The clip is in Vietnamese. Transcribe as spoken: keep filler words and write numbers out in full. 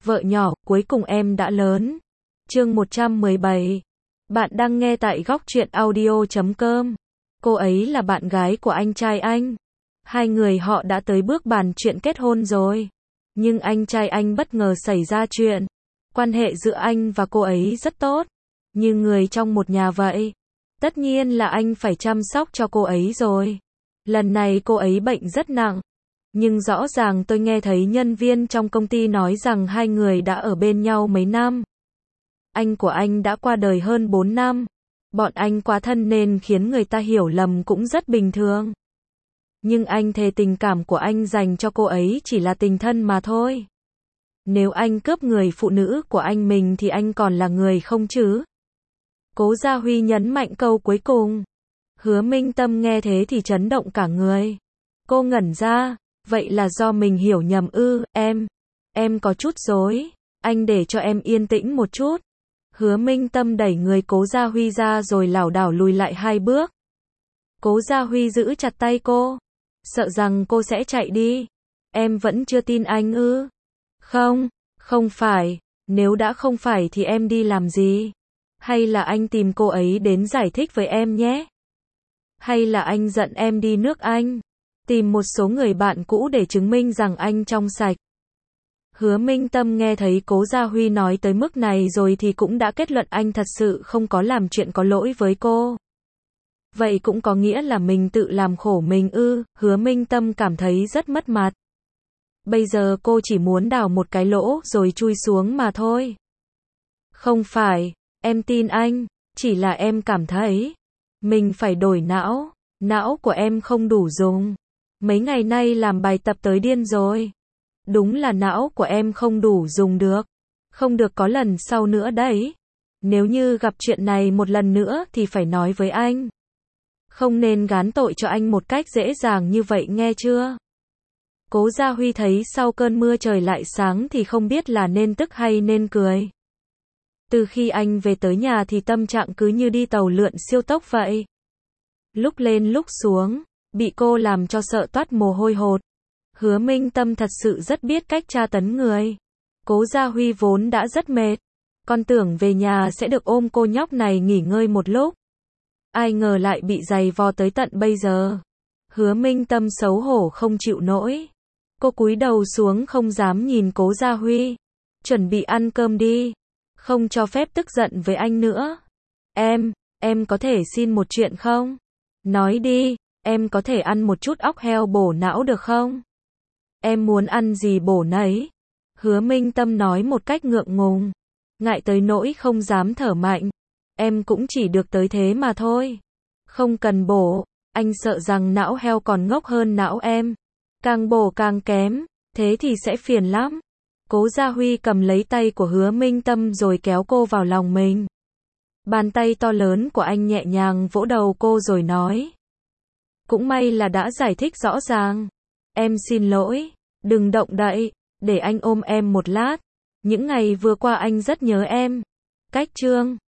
Vợ nhỏ, cuối cùng em đã lớn. Chương một trăm mười bảy. Bạn đang nghe tại góc truyện audio chấm com. Cô ấy là bạn gái của anh trai anh. Hai người họ đã tới bước bàn chuyện kết hôn rồi. Nhưng anh trai anh bất ngờ xảy ra chuyện. Quan hệ giữa anh và cô ấy rất tốt. Như người trong một nhà vậy. Tất nhiên là anh phải chăm sóc cho cô ấy rồi. Lần này cô ấy bệnh rất nặng. Nhưng rõ ràng tôi nghe thấy nhân viên trong công ty nói rằng hai người đã ở bên nhau mấy năm. Anh của anh đã qua đời hơn bốn năm. Bọn anh quá thân nên khiến người ta hiểu lầm cũng rất bình thường. Nhưng anh thề tình cảm của anh dành cho cô ấy chỉ là tình thân mà thôi. Nếu anh cướp người phụ nữ của anh mình thì anh còn là người không chứ? Cố Gia Huy nhấn mạnh câu cuối cùng. Hứa Minh Tâm nghe thế thì chấn động cả người. Cô ngẩn ra. Vậy là do mình hiểu nhầm ư? Em, em có chút rối. Anh để cho em yên tĩnh một chút. Hứa Minh Tâm đẩy người Cố Gia Huy ra rồi lảo đảo lùi lại hai bước. Cố Gia Huy giữ chặt tay cô. Sợ rằng cô sẽ chạy đi. Em vẫn chưa tin anh ư? Không, không phải. Nếu đã không phải thì em đi làm gì? Hay là anh tìm cô ấy đến giải thích với em nhé? Hay là anh giận em đi nước Anh? Tìm một số người bạn cũ để chứng minh rằng anh trong sạch. Hứa Minh Tâm nghe thấy Cố Gia Huy nói tới mức này rồi thì cũng đã kết luận anh thật sự không có làm chuyện có lỗi với cô. Vậy cũng có nghĩa là mình tự làm khổ mình ư? Hứa Minh Tâm cảm thấy rất mất mặt. Bây giờ cô chỉ muốn đào một cái lỗ rồi chui xuống mà thôi. Không phải, em tin anh, chỉ là em cảm thấy mình phải đổi não, não của em không đủ dùng. Mấy ngày nay làm bài tập tới điên rồi. Đúng là não của em không đủ dùng được. Không được có lần sau nữa đấy. Nếu như gặp chuyện này một lần nữa thì phải nói với anh. Không nên gán tội cho anh một cách dễ dàng như vậy nghe chưa? Cố Gia Huy thấy sau cơn mưa trời lại sáng thì không biết là nên tức hay nên cười. Từ khi anh về tới nhà thì tâm trạng cứ như đi tàu lượn siêu tốc vậy. Lúc lên lúc xuống. Bị cô làm cho sợ toát mồ hôi hột. Hứa Minh Tâm thật sự rất biết cách tra tấn người. Cố Gia Huy vốn đã rất mệt. Con tưởng về nhà sẽ được ôm cô nhóc này nghỉ ngơi một lúc. Ai ngờ lại bị giày vò tới tận bây giờ. Hứa Minh Tâm xấu hổ không chịu nổi. Cô cúi đầu xuống không dám nhìn Cố Gia Huy. Chuẩn bị ăn cơm đi. Không cho phép tức giận với anh nữa. Em, em có thể xin một chuyện không? Nói đi. Em có thể ăn một chút óc heo bổ não được không? Em muốn ăn gì bổ nấy? Hứa Minh Tâm nói một cách ngượng ngùng. Ngại tới nỗi không dám thở mạnh. Em cũng chỉ được tới thế mà thôi. Không cần bổ. Anh sợ rằng não heo còn ngốc hơn não em. Càng bổ càng kém. Thế thì sẽ phiền lắm. Cố Gia Huy cầm lấy tay của Hứa Minh Tâm rồi kéo cô vào lòng mình. Bàn tay to lớn của anh nhẹ nhàng vỗ đầu cô rồi nói. Cũng may là đã giải thích rõ ràng. Em xin lỗi. Đừng động đậy. Để anh ôm em một lát. Những ngày vừa qua anh rất nhớ em. Cách chương